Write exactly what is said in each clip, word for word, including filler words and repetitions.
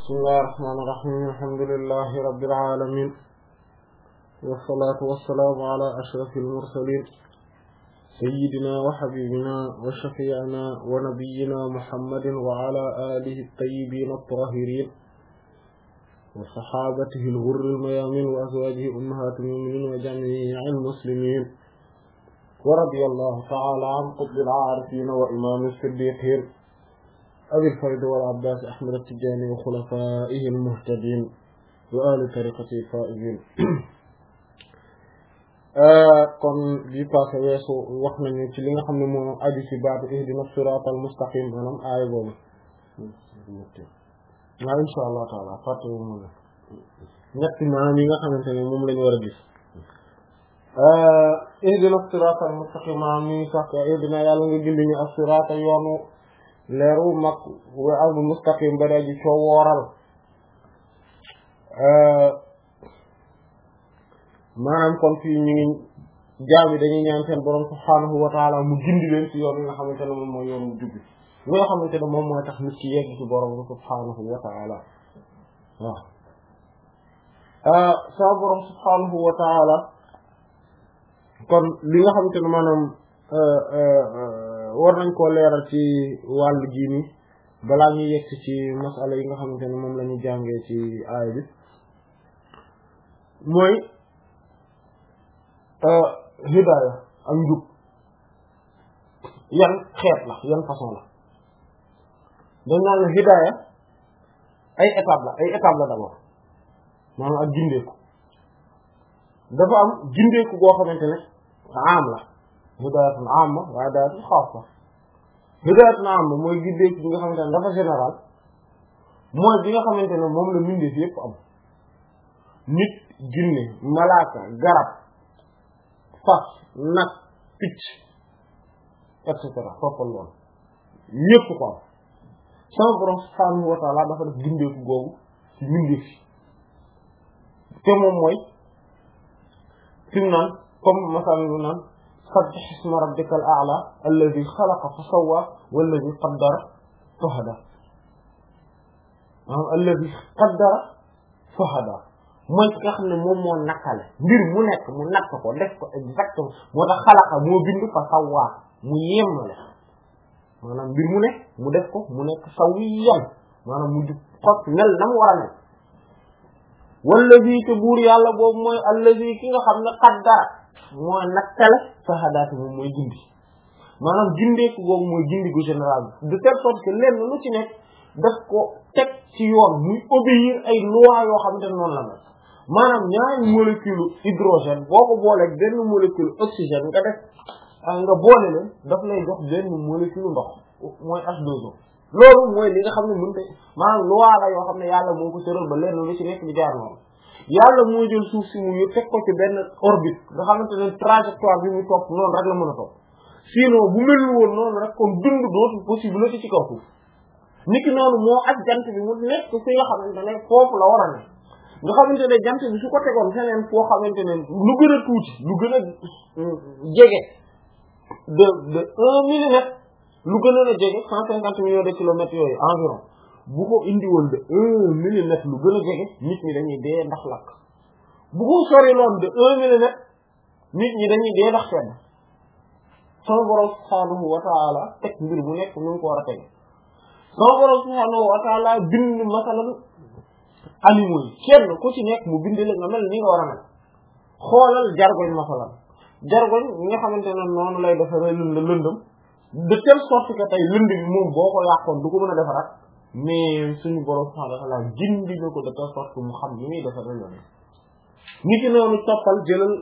بسم الله الرحمن الرحيم الحمد لله رب العالمين والصلاة والسلام على أشرف المرسلين سيدنا وحبيبنا وشفيعنا ونبينا محمد وعلى آله الطيبين الطاهرين وصحابته الغر الميامين وأزواجه أمهات المؤمنين وجميع المسلمين ورضي الله تعالى عن قطب العارفين وإمام الصديقين أبي الفرد والعباس أحمد التجاني وخلفائه المهتدين وآل طريقته الفائزين kon bi passé weesu wax nañu ci li nga xam ne moo aju ci baatu ihdina siraatal mustaqim maanaam aaya boobu waaw insha allah taala fàtte wu ma ñetti maanaam yi nga xamante ne moom lañu war a gis ihdina siraatal mustaqim maanaam ni sax ihdina yàlla nga gindi ñu as-siraata yoonu leeru mag wa al mustaqim ba daji coo wooral maanaam kon fii ñu ngi jaami dañuy ñaan seen borom subhaanahu wa taala mu gindi leen ci yoon yi nga xamante ne moom mooy yoon mu jubbi li nga xamante ne moom mooy tax nit ci yegg ci borom subhaanahu wa taala waaw sa borom subhaanahu wa taala kon li nga xamante ne maanaam war nañ koo leeral ci wàllu ji ni balaa ñuy yegg ci masala yi nga xamante ne moom la ñu jàngee ci aaya bi mooy hidaaya ak njub yan xeet la yan façon la dañ naan la hidaaya ay étape la ay étape la d'abord maanaam ak gindeeku dafa am gindeeku boo xamante ne am la hidaayatun amma wa hidaayatun xaassa hidaayatun amma mooy gindeeku bi nga xamante ne dafa général mooy bi nga xamante ne moom la mbindeef yépp am nit jinne malaaka garab fas nag picc et cetera foppal loolu ñépp ko am sama borom subhaanahu wa taala dafa def gindeeku googu ci mbindeef yi te moom mooy fi mu naan comme masalan lu naan sabbih isma rabbikal a'la alladhi khalaqa fa sawwa walladhi qaddara fa hada maanaam alladhi qaddara fa hada mooy ki nga xam ne moom moo nakkale mbir mu nekk mu nakk ko def ko exactement moo tax xalaqa moo bind fa sawwa mu yemmale maanaam mbir mu nekk mu def ko mu nekk sawiyan maanaam mu jub xot mel na mu war a nekk wallazi te buur yàlla boobu mooy allazi ki nga xam ne qaddara mooy nakkale fa hadaati moom mooy gindi maanaam gindeeku boobu mooy gindi gu général bi de telle sorte que lenn lu ci nekk daf ko teg ci yoon muy obéir ay lois yoo xamante ne noonu la mel maanaam ñaari molécule hydrogène boo ko boolee benn molécule oxygène nga def nga boole leen daf lay jox benn molécule ndox mooy H deux O loolu mooy li nga xam ne mënut a maanaam loi la yoo xam ne yàlla moo ko tëral ba lenn lu ci nekk di jaar noonu yàlla moo jël suuf si mu teg ko ci benn orbite nga xamante ne trajectoire bi muy topp noonu rek la mën a topp sinon bu mel woon noonu rek kon dund dootul possible ci kaw suuf niki noonu moo ak jant bi mu nekk fi nga xamante ne foofu la war a ne nga xamante ne jant bi su ko tegoon feneen foo xamante ne lu gën a tuuti lu gën a jege de de un millimètre lu gën a jege cent cinquante millions de kilomètres yooyu environ bu ko indiwoon de un millimètre lu gën a jege nit ñi dañuy dee ndax lakk bu ko sori loon de un millimètre nit ñi dañuy dee ndax sedd sama borom subhaanahu wa taala teg mbir mu nekk ñu ngi ko war a tege sama borom subhaanahu wa taala bind masalan animaux yi kenn ku ci nekk mu bind la nga mel ni nga war a mel xoolal jargoñ masalan jargoñ ñi nga xamante ne noonu lay defaree lënd lëndëm de telle sorte que tey lënd bi moom boo ko yàqoon du ko mën a defaraat mais suñu borom subhaanahu wa taala gindi na ko de telle sorte que mu xam ni muy defaree lënd ni ki noonu toppal jëlal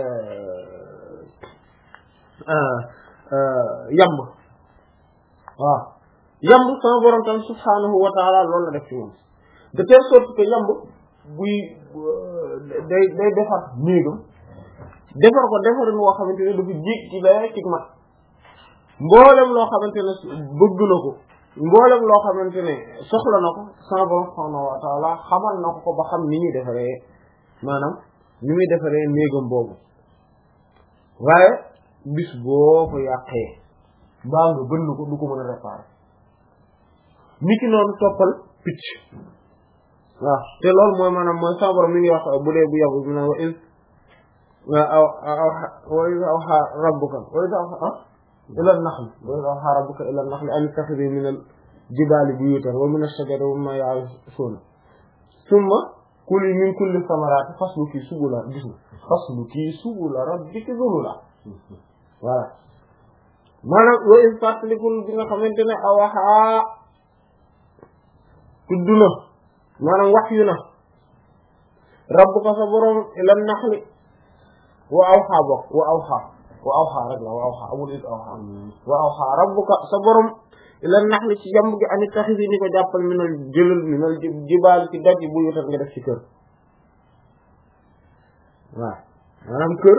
yamb waaw yamb sama borom tam subhaanahu wa taala loolu la def ci moom de telle sorte que yamb buy day day defar néegam defar ko defarin woo xamante ne dafa jég ci day ci mat mboolem loo xamante ne bëgg na ko mboolem loo xamante ne soxla na ko sama borom subhaanahu wa taala xamal na ko ko ba xam ni ñuy defaree maanaam ni muy defaree néegam boobu waaye bis boo ko yàqee mbaa nga bënn ko du ko mën a réparer niki noonu toppal picc waaw te loolu mooy maanaam mooy sama borom mi ngi wax bu dee bu yàgg bi na wa is aw aw wa is awha rabbuka wa is awha ila naxli wa is awha rabbuka ila naxli an ittaxidi min al jibaali buyutan wa min ash-shajari wa mimma ya'rishun summa kuli min kulli samarati fasluki subula gis nga fasluki subula rabbiki zulula voilà maanaam wa is fàttalikul bi nga xamante ne awaxa tudd na maanaam wax yu na rabbuka sa borom ila naxli wa awxa bokk wa awxa wa awxa rek la wa awxa amul it awxa wa awxa rabbuka sa borom ila naxli ci jàmb gi ani taxisi ni ko jàppal minal jëlal minal jibaal ci doj bu yutal nga def ci kër waaw maanaam kër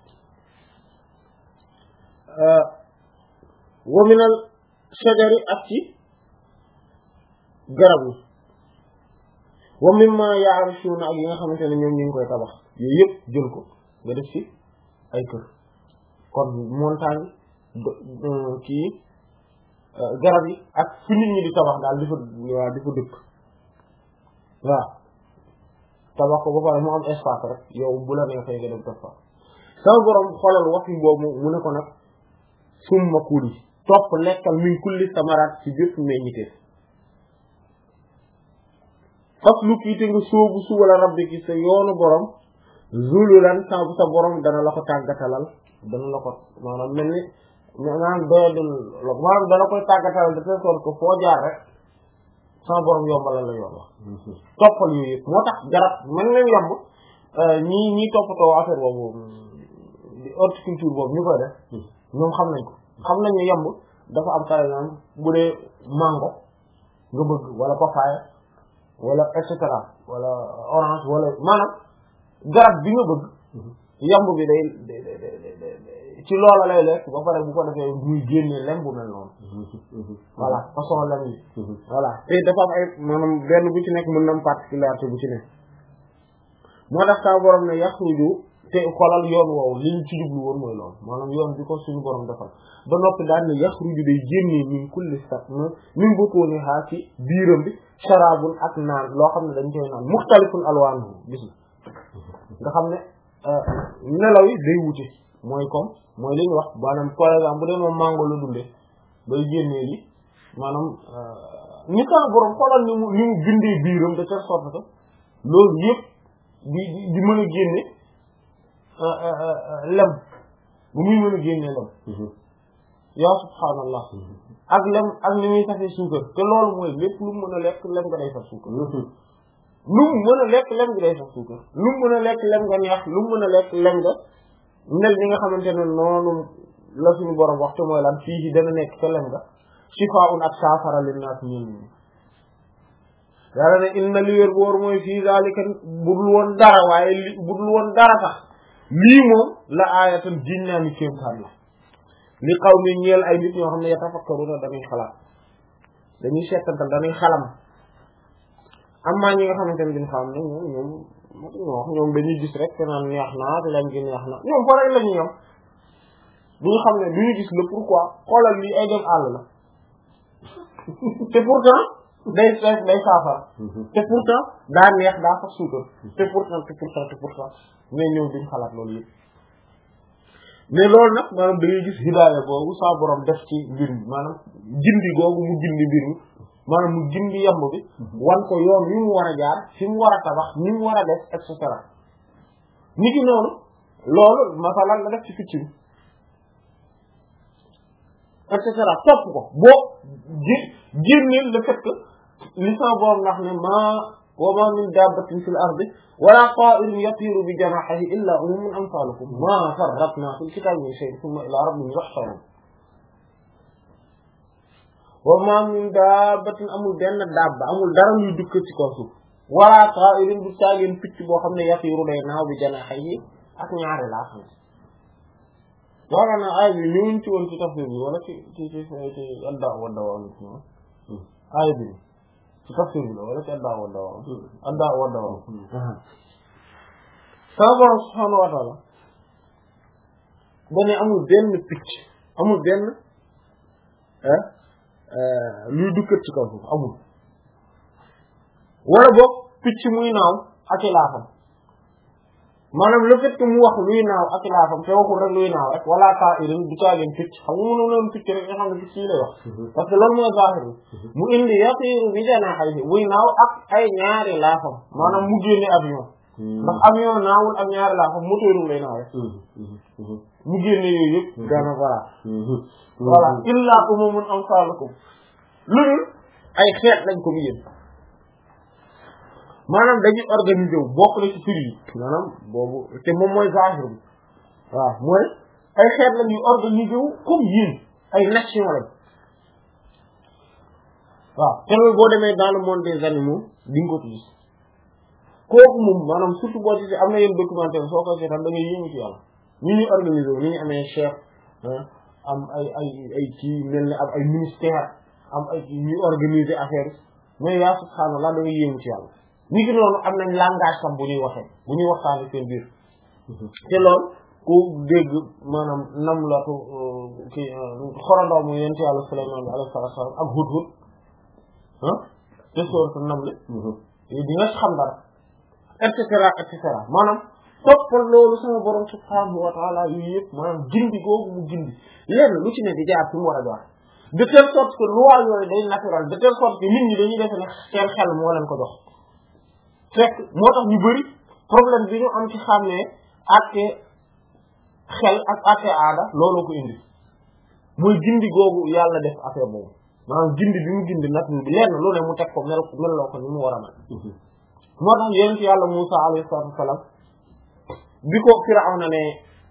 wa minal shajari ak ci garab yi wa mimma ya'rishuna ak yi nga xamante ne ñoom ñu ngi koy tabax yooyu yëpp jël ko nga def ci ay kër kon montagne kii garab yi ak fi nit ñi di tabax daal di fa waa di fa dëkk waaw tabax ko ba pare mu am espace rek yow bu la neexee nga dem def fa sama borom xoolal wax yi boobu mu ne ko nag summa kuli topp lekkal min kulli samarat ci bépp meññiteef fas lu kii te nga sóobu su wala rabbi ki sa yoonu borom zululan sa sa borom dana la ko tàggatalal dana la ko maanaam mel ni maanaam doyadul maanaam dana koy tàggatalal de telle sorte que foo jaar rek sama borom yombalal la yoon wax toppal yooyu yëpp moo tax garab mën nañ yomb ñii ñii toppatoo affaire boobu di horticulture boobu ñu koy def ñoom xam nañ ko xam nañ ne yomb dafa am par exemple bu dee mango nga bëgg wala papaye wala et cetera wala orange wala maanaam garab bi nga bëgg yamb bi day ci loola lay lekk ba pare bu ko defee muy génne lem bu mel noonu voilà façon lem yi voilà te dafa am ay maanaam benn bu ci nekk mën na am particularité bu ci nekk moo tax sa borom ne yaxruju te xolal yoon woowu li ñu ci jublu woon mooy loolu maanaam yoon bi ko suñu borom defal ba noppi daal ne yaxruju day génnee min kulli sat min butuni ha ci biiram bi sharabun ak naan loo xam ne dañ koy naan muxtalifun alwaanu gis nga xam ne nelaw yi day wute mooy comme mooy li ñu wax maanaam par exemple bu dee moom mango la dunde day génnee li maanaam ñi sa borom xolal ni mu ni mu bindee biiram de telle sorte que loolu yëpp di di mën a génne lem bu muy mën a génne lem yaa subhaanallah ak lem ak ni muy safee suukar te loolu mooy lépp lu mu mën a lekk lem nga day saf suukar lu mu mën a lekk lem nga day saf suukar lu mu mën a lekk lem nga neex lu mu mën a lekk lem nga mel ni nga xamante ne noonu la suñu borom wax te mooy lan fii ci dana nekk te lem nga shifaa'un ak saafara linnaas ñun ñi yàlla ne inna li wér boor mooy fii zalika budul woon dara waaye li budul woon dara sax lii moom la aayatan jiñ naa ni kéemtaan la li xaw mi ñeel ay nit ñoo xam ne yatafakkaruna dañuy xalaat dañuy seetantal dañuy xalam amma ñi nga xamante ne duñ xam ne ñoom ñoom ñoo wax ñoom dañuy gis rek te naan neex naa te lañ gi neex na ñoom fa rek la ñuy yam duñu xam ne duñu gis le pourquoi xoolal lii ay dem àll la te pourtant day day saafara te pourtant daa neex daa fa suukar te pourtant te pourtant te pourtant mais ñëw duñ xalaat loolu yëpp mais loolu nag maanaam da ngay gis hidaaya boobu saa borom def ci mbir mi maanaam gindi googu mu gindi mbir mi maanaam mu gindi yamb bi wan ko yoon wi mu war a jaar fi mu war a tabax ni mu war a def et cetera ni ki noonu loolu masalan la def ci picc bi et cetera topp ko boo gé génneel le fait que li sa borom ndax ne ma wa ma min dabbatin fil ardi wala ta'irin yatiru bi janahihi illa umamun amsalukum ma farratna fil kitabi min shay'in thumma ila rabbihim yuhsharun wa ma min dabbatin amul benn dabba amul dara luy dukk ci kaw suuf wala ta'irin du taageen picc boo xam ne yatiru day naaw bi janahihi ak ñaari laa xam wala na ay bi ñëwuñ ci woon ci tafsir bi wala ci ci ci ci adda wa dawa ay bi ci tafsir bi la wala ci adda wa dawa adda wa dawa sama borom subhanahu wa ta'ala dane amul benn picc amul benn luy dukkat ci kaw suuf amul wala boog picc muy naaw ak i laafam maanaam le fait que mu wax luy naaw ak i laafam te waxul rek luy naaw rek wala taa irin du caageen picc xam nga mënu loon picc rek nga xam ne picc yi lay wax parce que loolu mooy zahir mu indi yatiiru bi janaahihi muy naaw ak ay ñaari laafam maanaam mu génne avion ndax avion naawul ak ñaari laafam moteur lay naaw rek mu génne yooyu yëpp gana voilà voilà illa umamun amsalukum lu dul ay xeet lañ ko mu yéen maanaam dañuy organiser wu bokk na ci tur yi maanaam boobu te moom mooy zahir bi waaw mooy ay xeet lañ yu organiser wu comme yéen ay nation lañ waaw te loolu boo demee dans le monde des animaux di nga ko gis kooku moom maanaam surtout boo gisee am na yenn documentaire soo ko seetaan da ngay yéemu ci yàlla ñu ñuy organiser wu ni ñu amee chef am ay ay ay kii mel ne am ay ministère am ay ñuy organiser affaire mais yaa subhaanallah da ngay yéemu ci yàlla ni ki noonu am nañ langage tam bu ñuy waxee bu ñuy waxtaanee seen biir te loolu ku dégg maanaam nam latu kii xorandoo mu yent yàlla Sulaymaan bi alayhi salaatu wa salaam ak Hudhud ah te sooratu Naml di nga xam dara et cetera et cetera maanaam toppal loolu sama borom subhaanahu wa taala yu yëpp maanaam gindi googu mu gindi lenn lu ci ne di jaar fi mu war a jaar de telle sorte que loi yooyu day naturel de telle sorte que nit ñi dañuy defe ne seen xel moo leen ko jox fekk moo tax ñu bëri problème bi ñu am ci xàmmee àtte xel ak àtte aada looloo ko indi mooy gindi googu yàlla def affaire boobu maanaam gindi bi mu gindi nag bi lenn lu ne mu teg ko mel melloo ko ni mu war a mel moo tax yonent yàlla Muusaa alayhi salaatu wa salaam bi ko Firawna ne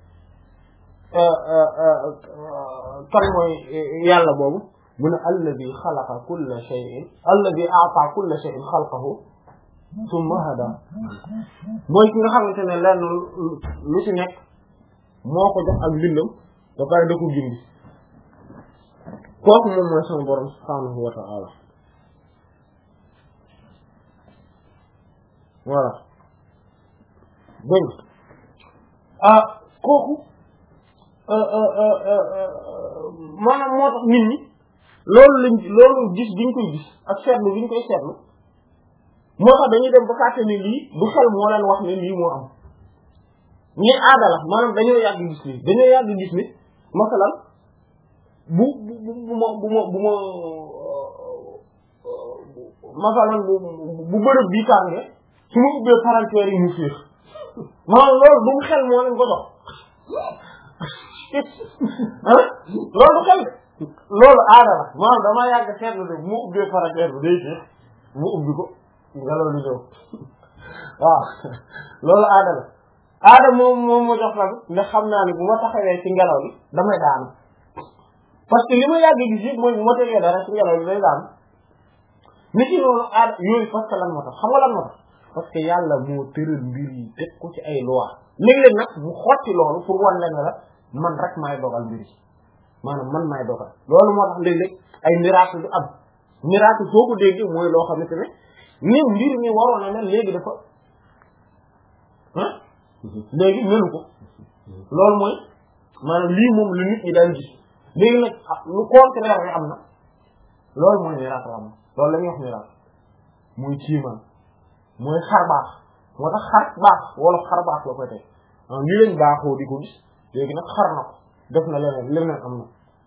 kan mooy yàlla boobu mu ne alladi xalaqa kulla shay'in alladi a'ta kulla shay'in xalqahu summa hada mooy ki nga xamante ne lenn lu ci nekk moo ko jox ak mbindam ba pare da ko gindi kooku moom mooy sama borom subhaanahu wa ta'ala voilà dégg ah kooku maanaam moo tax nit ñi loolu lañ loolu gis biñ koy gis ak seetlu biñ koy seetlu moo tax dañuy dem ba fàtte ne lii du xel moo leen wax ne lii moo am ñi aada la maanaam dañoo yàgg gis lii dañoo yàgg gis ni masalan bu bu bu ma bu ma bu ma masalan bu bu bërëb bii tànge su ma ubbee palanteer yi mu fiir maanaam loolu du xel moo leen ko jox ah loolu xel loolu aada la maanaam damaa yàgg seetlu ne bu ma ubbee palanteer bi day fiir mu ubbi ko ngelaw li ñëw waaw loolu aada la aada moom moom ma jox la ne xam naa ne bu ma taxawee ci ngelaw li damay daanu parce que li ma yàgg gis yëpp mooy bu ma tegee dara ci ngelaw li day daanu nit ki loolu aada yooyu parce que lan moo tax xam nga lan moo tax parce que yàlla moo tëral mbir yi teg ko ci ay loi léeg-léeg nag mu xotti loolu pour wan la ne la man rek maay dogal mbir yi maanaam man maay dogal loolu moo tax léeg-léeg ay miracle du am miracle soo ko déggee mooy loo xamante ne ni mbir mi waroon na mel léegi dafa ah léegi melu ko loolu mooy maanaam lii moom lu nit ñi daan gis léegi nag lu contraire bi am na loolu mooy miracle am na loolu la ñuy wax miracle muy ciiman mooy xar baax moo tax xar baax wala xar baax la koy teg lii lañ baaxoo di ko gis léegi nag xar na ko def na leneen leneen am na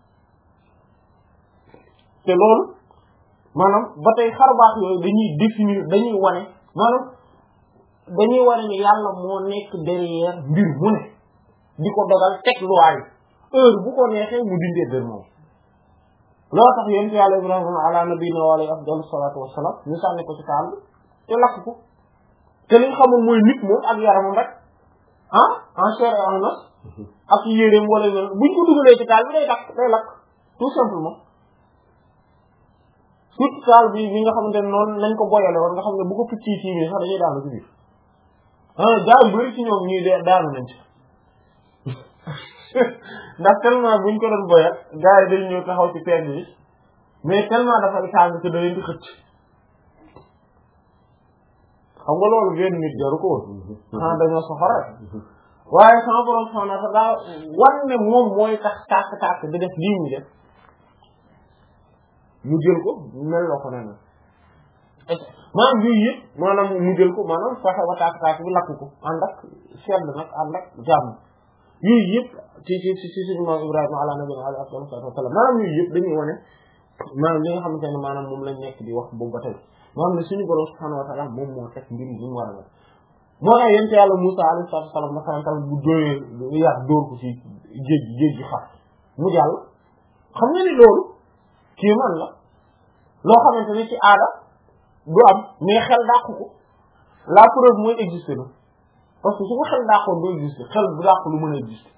te loolu maanaam ba tey xar baax yooyu dañuy définir dañuy wane maanaam dañuy wane ni yàlla moo nekk derrière mbir mu ne di ko dogal teg loi yi heure bu ko neexee mu dindee dër moom loolu tax yonent yàlla Ibrahima ala nabiyina wa alayhi afdalu salaatu wassalaam ñu sànni ko ci taal bi te lakk ko te liñ xamul mooy nit moom ak yaramam rek ah en chair et en os ak yéreem wala buñ ko dugalee ci taal bi day lakk day lakk tout simplement surtout taal bi bi nga xamante ne noonu nañ ko boyale woon nga xam ne bu ko picc yi tiimee sax dañuy daanu ci biir ah gaa yu bari ci ñoom ñuy de daanu nañ ci ndax tellement buñ ko doon boyal gaa yi dañ ñëw taxaw ci pegg yi mais tellement dafay tàng que da leen di xëcc xam nga loolu benn nit jaru ko woon xanaa dañoo soxora waaye sama borom soxna sax daa wan ne moom mooy tax tàkk tàkk di def lii ñu def mu jël ko mel loo ko ne na maanaam yooyu yëpp maanaam mu jël ko maanaam fexe ba taak-taak bi lakk ko ànd ak sedd nag ànd ak jàmm yooyu yëpp ci ci ci ci suñu maam Ibrahima ala nabiyina alayhi afdalu salaatu wa salaam maanaam yooyu yëpp dañuy wane maanaam li nga xamante ne maanaam moom lañ nekk di wax boobu ba tey maanaam ne suñu borom subhaanahu wa ta'ala moom moo teg mbir yi ñu war a def moo tax yent yàlla Musaa alayhi salaatu wa salaam masalantal bu dóoree yàq dóor ko ci géej gi géej gi xar mu jàll xam nga ni loolu kii man la loo xamante ne ci aada du am mais xel dàqu ko la preuve mooy exister na parce que su ko xel dàqoon du exister xel bu dàqu lu mën a exister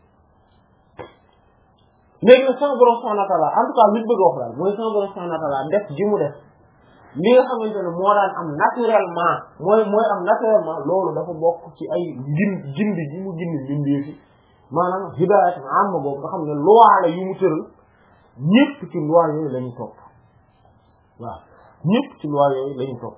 léegi nag sama borom subhanahu wa ta'ala en tout cas li ñu bëgg a wax daal mooy sama borom subhanahu wa ta'ala def ji mu def li nga xamante ne moo daan am naturellement mooy mooy am naturellement loolu dafa bokk ci ay gin gindi ji mu gindi mbindee fi maanaam hidaayat amma boobu nga xam ne loi la yu mu tëral ñëpp ci loi yooyu la ñu topp waaw ñëpp ci loi yooyu la ñu topp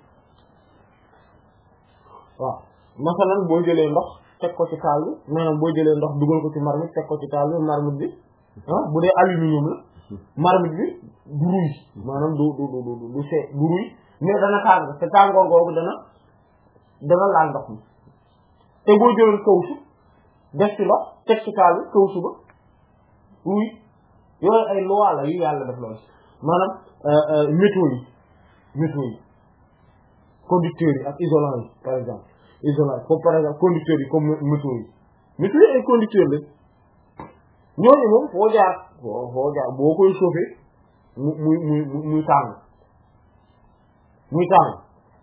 waaw masalan boo jëlee ndox teg ko ci taal bi maanaam boo jëlee ndox dugal ko ci marmite teg ko ci taal bi marmite bi ah bu dee aluminium la marmite bi du ruy maanaam du du du du du see du ruy mais dana tàng te tàngoor googu dana dana laal ndox mi te boo jëloon kawsu def ci ndox teg ci taal bi kawsu ba ruy yooyu ay loi la yu yàlla def loolu maanaam métaux yi métaux yi conducteurs yi ak isolants yi par exemple isolants comme par exemple conducteurs yi comme métaux yi métaux yi ay conducteurs la ñooñu moom foo jaar foo foo jaar boo koy chauffé mu muy muy muy tàng muy tàng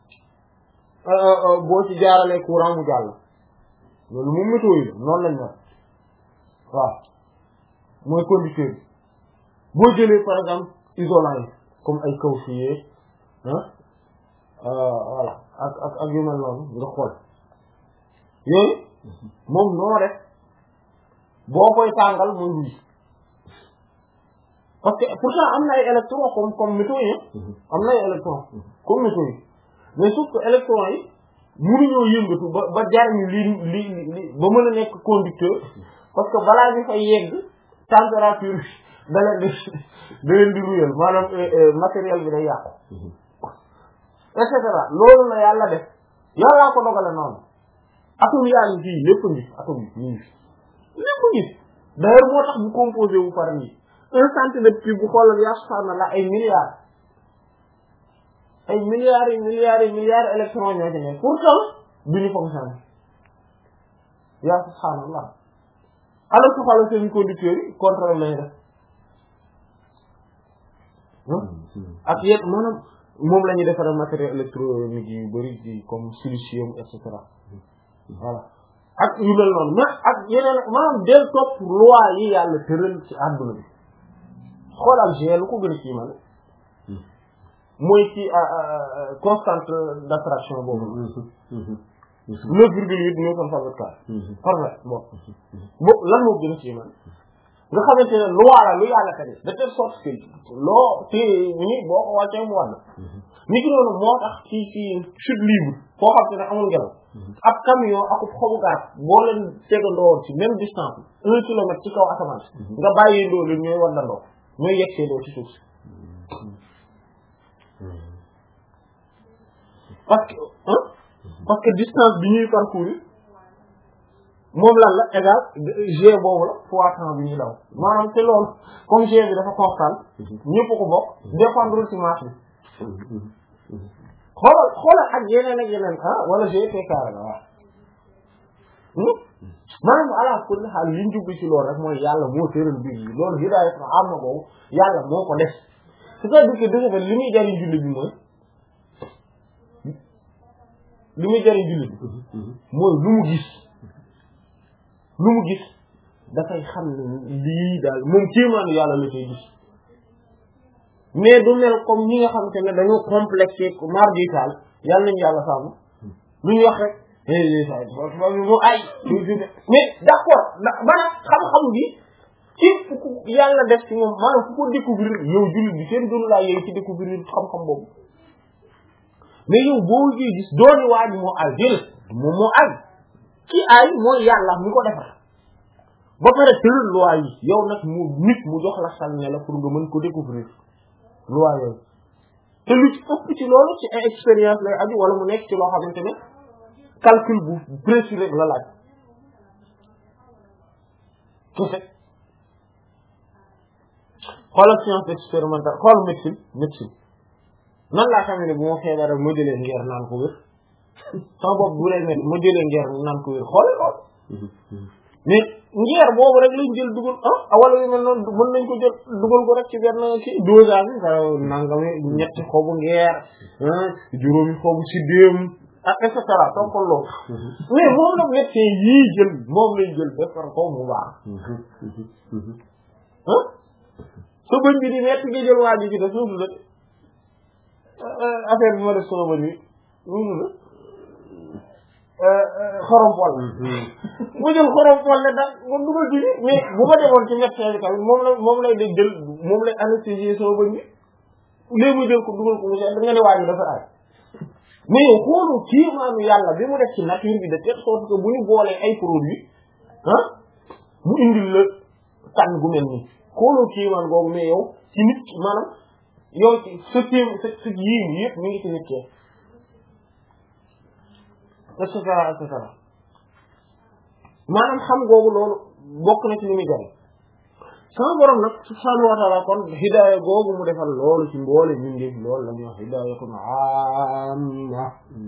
boo ci jaaralee courant mu jàll loolu moom métaux yi la noonu lañ mel waaw mooy conducteurs yi boo jëlee par exemple isolants yi comme ay kawsiyee ah voilà ak ak ak yu mel noonu nga xool yooyu moom noo def boo koy tàngal muy luy parce que pourtant am na ay électrons comme comme métaux yi am na ay électrons comme métaux yi mais sauf que électrons yi mënuñoo yëngatu ba ba jariñu li li li ba mën a nekk conducteur parce que balaa ñu fay yegg température da leen di da leen di ruyal maanaam matériel bi day yàqu et cetera loolu la yàlla def yàllaa ko dogale noonu atome yaa ngi fii lépp ngi atome yi ñu ngi fi lépp ngi d'ailleurs moo tax bu composé wu par nii un centimètre cube bu xoolal yaa subhaanallah ay milliards ay milliards yi milliards yi milliards électrons ñoo ci nekk pourtant du ñu fonctionné yaa subhaanallah alors que xoolal seen conducteurs yi contrôle lañu def ak yéen maanaam moom la ñuy defaree matériel électronique yu bari ci comme silicium et cetera voilà ak yu mel noonu mais ak yeneen maanaam del topp loi yi yàlla tëral ci àdduna bi xoolal G lu ko gën a kii man mooy ci constante d'attraction boobu neuf virgule huit neuf cent soixante-quatre parfait bon bo lan moo gën a kii man nga xamante ne loi la lu yàlla tane de telle sorte que loo ci ñi boo ko wàccee mu war na ni ki noonu moo tax ci ci chute libre foo xam te ne amul ngelaw ab camion akub xobu garab boo leen tegandoo ci même distance un kilomètre ci kaw asamaan nga bàyyee ndoo leen ñooy wandandoo ñooy yegsee doo ci suuf si parce que hein parce que distance bi ñuy parcourir moom lan la égal g boobu la fois temps bi ñuy daw maanaam te loolu comme g bi dafa constant ñëpp ko bokk dépendre ci masse bi xoolal xoolal ak yeneen ak yeneen ah wala g t carré la waaw maanaam ala kulli xaal li ñu jublu ci loolu rek mooy yàlla moo tëral mbir yi loolu hidaaya am na boobu yàlla moo ko def c'est-à-dire que dëgg li muy jariñ jullit bi mooy li muy jariñ jullit bi mooy lu mu gis lu mu gis dafay xam ne lii daal moom kéemaanu yàlla la koy gis mais du mel comme ñi nga xamante ne dañoo complexé mar di taal yàlla nañu yàlla sàmm lu ñu wax rek mu ay mais d'accord maanaam xam-xam bi képp ku yàlla def ci moom maanaam ku ko découvrir yow jullit bi seen dunu laa yow ci découvrir xam-xam boobu mais yow boo jee gis dooni waa ji moo ay jël moom moo ay ki ay mooy yàlla mi ko defar ba pare tëral loi yi yow nag mu nit mu jox la sañ ne la pour nga mën ko découvrir loi yooyu te lu ci ëpp ci loolu ci ay expérience lay aju wala mu nekk ci loo xamante ne calcul bu précis rek la laaj kese xoolal science expérimentale xool médecine médecine nan laa xam ne bu ma feebaree ma jëlee ngeer naan ko wér sama bopp bu lay métti ma jëlee ngeer naan ko wér xool lool mais ngeer boobu rek lañ jël dugal ah wala yu mel noonu mën nañ ko jël dugal ko rek ci benn kii dosage bi xaw nangami ñetti xobu ngeer juróomi xobu si déem ak et cetera toppal loolu mais moom nag médecin yii jël moom lañ jël defar ko mu baax ah sa bëñ bi di metti nga jël waa ji ci def suuf la affaire bi ma def sama bëñ bi suuf la xorompol mu jël xorompol ne daal man du ma jigi mais bu ma demoon ci médecin bi tamit moom la moom lay day jël moom lay anesthésier sama bëñ bi léegi mu jël ko dugal ko mu seet da nga ne waa ji dafa aay mais yow xoolu kiimaanu yàlla bi mu def ci nature bi de telle sorte que bu ñu boolee ay produits ah mu indil la tànn gu mel nii xoolu kiimaan googu mais yow ci nit ki maanaam yow ci sa kéem sa sa yii yëpp mi ngi ci nit ki et cetera et cetera maanaam xam googu loolu bokk na ci li muy jariñ sama borom nag subhaanahu wa taala kon hidaaya googu mu defal loolu ci mboole mindeef loolu la ñuy wax hidaayatun amma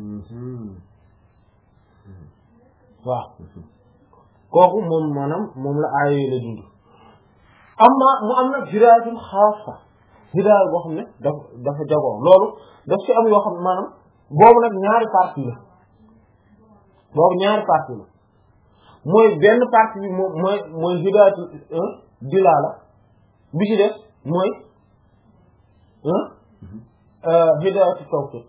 waaw kooku moom maanaam moom la aayee la dund amma mu am nag hidaayatun xaasa hidaaya boo xam ne dafa dafa jagoo loolu daf ci am yoo xam ne maanaam boobu nag ñaari partie la boobu ñaari partie la mooy benn partie bi moom mooy mooy hidaayatu dilaala bi ci def mooy hidaayatu tawfiq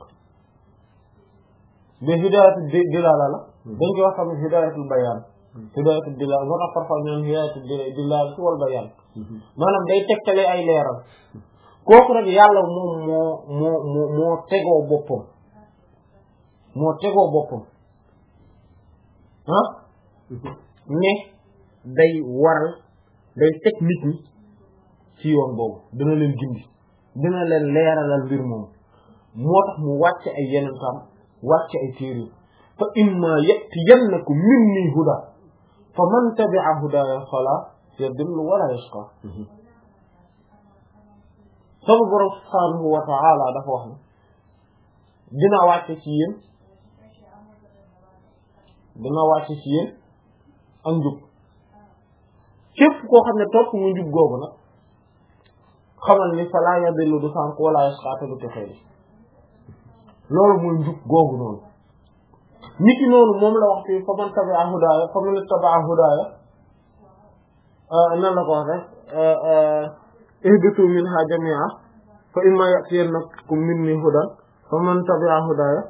mais hidaayatu dilaala la dañ koy wax tamit hidaayatul bayaan hidaayatu dilaala moo tax parfois ñoom hidaayatu dilaala wal bayaan maanaam day tegtale ay leeral kooku nag yàlla moom moo moo moo moo tegoo boppam moo tegoo boppam ah ne day waral day teg nit ñi ci yoon boobu dina leen gindi dina leen leeralal mbir moom moo tax mu wàcc ay yeneen tam wàcc ay téere fa imma yatiyannakum minni huda fa man tabi'a hudaya fala yadillu wala yashqa sama borom subhanahu wa ta'ala dafa wax ne dina wàcce ci yéen dina wàcce ci yéen ak njub képp koo xam ne topp mu njub googu nag xamal ni fala yadillu du sànk wala yashqa te du texee loolu mooy njub googu noonu nit ki noonu moom la wax fii fa man tabi'a hudaaya fa man ittaba'a hudaaya nan la ko wax rek ihbitu minha jami'a fa imma ya'tiyannakum minni hudan fa man tabi'a hudaaya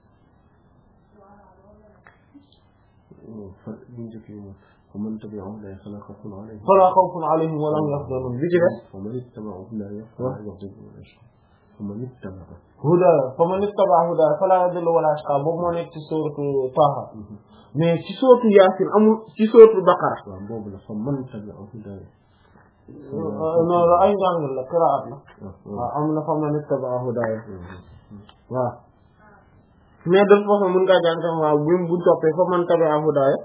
فمن تبع هدايا فلا خوف عليهم فلا خوف عليهم ولا هم يحزنون بجد فمن اتبع هدايا فلا يضل ولا يشقى فمن اتبع هدايا فمن اتبع هدايا فلا يضل ولا يشقى boobu moo nekk ci sourate Taha mais ci sourate Yaasin amul ci sourate Baqara waaw boobu la فمن تبع هدايا non la ay njàng la qiraat la waaw am na فمن اتبع هدايا waaw mais de toute façon mën ngaa jàng tam waaw bu bu toppee فمن تبع هدايا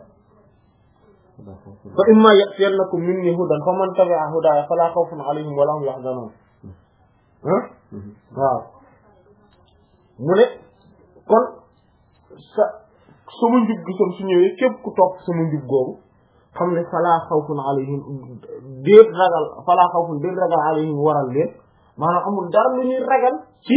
fa imma ya'tiyannakum minni hudan faman tabi'a hudaya fala khawfun alayhim wala hum yahzanun ah waaw mu ne kon sa sama njub gi som su ñëwee képp ku topp sama njub googu xam ne fala khawfun alayhim déet ragal fala khawfun déet ragal alayhim waral leen maanaam amul dara lu ñuy ragal ci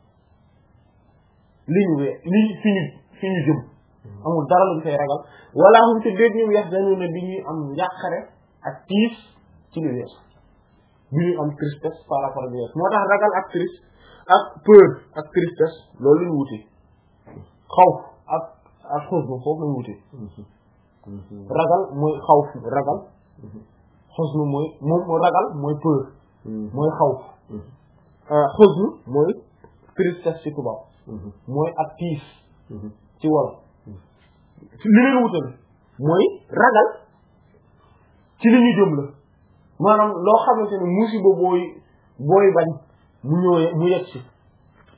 li ñu wee li fi ñu fi ñu jëm amul dara lu ñu fay ragal wala hum te déet ñoom yahzanuna bi ñuy am njàqare ak tiis ci lu wees bi ñuy am tristesse par rapport ak wees moo tax ragal ak triste ak peur ak tristesse loolu lañu wute xawf ak ak xusnu foofu lañu wute ragal mooy xawf ragal xusnu mooy moom ragal mooy peur mooy xawf xusnu mooy tristesse ci tubaab mooy ak tiis ci wolof li leen wutal mooy ragal ci li ñu jëm la maanaam loo xamante ne musiba booy booy bañ mu ñëwee mu yegg si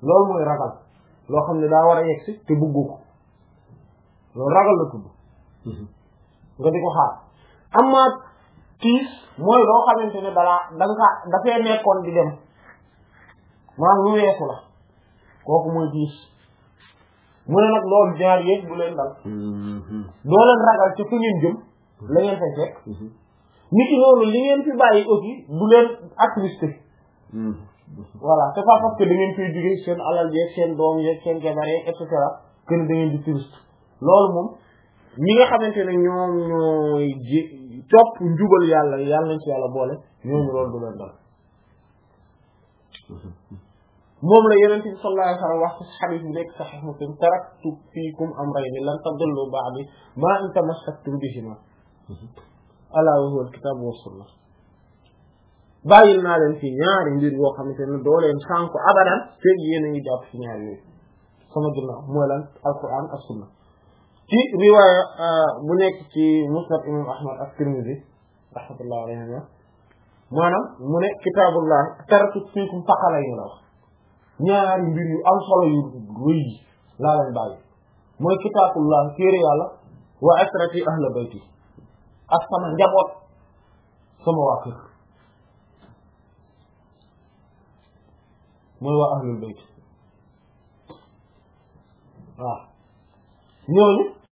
loolu mooy ragal loo xam ne daa war a yegsi te bëggu ko loolu ragal la tudd nga di ko xaar amma tiis mooy loo xamante ne dalaa da nga dafay nekkoon di dem maanaam lu weesu la kooku mooy tiis mu ne nag loolu ñaar yëpp bu leen dal doo leen ragal ci fu ngeen jëm la ngeen fay fekk nit ki noonu li ngeen fi bàyyi aussi du leen attristé voilà c'est pas parce que da ngeen koy jógee seen alal yeeg seen doom yeeg seen jabar yeeg et cetera que da ngeen di triste loolu moom ñi nga xamante ne ñoom ñooy ji topp njubal yàlla yàlla nañ ci yàlla boole ñooñu loolu du leen dal moom la yonent bi sallallahu alayhi wa sallam wax ci xadiis bi nekk Sahih Muslim taraktu fiikum amrayni lan tadillu ba'di maa in tamassaktum bihimaa alaa wa huwa al-kitaabu wa sunna bàyyil naa leen fi ñaari mbir yoo xamante ne doo leen sànku abadan feeg yéen a ngi jàpp ci ñaari yooyu sama ginnaaw mooy lan alquran ak sunna ci riwaaya bu nekk ci musnad imam ahmad ak tirmidhi rahmatullahi alayhima maanaam mu ne kitaabullah taraktu fiikum saqalayni la wax ñaari mbir yu am solo yu rëy yi laa leen bàyyi mooy kitaabullah téere yàlla wa asrati ahla bayti ak sama njaboot sama waa kër mooy waa ahlul bayt waaw ñooñu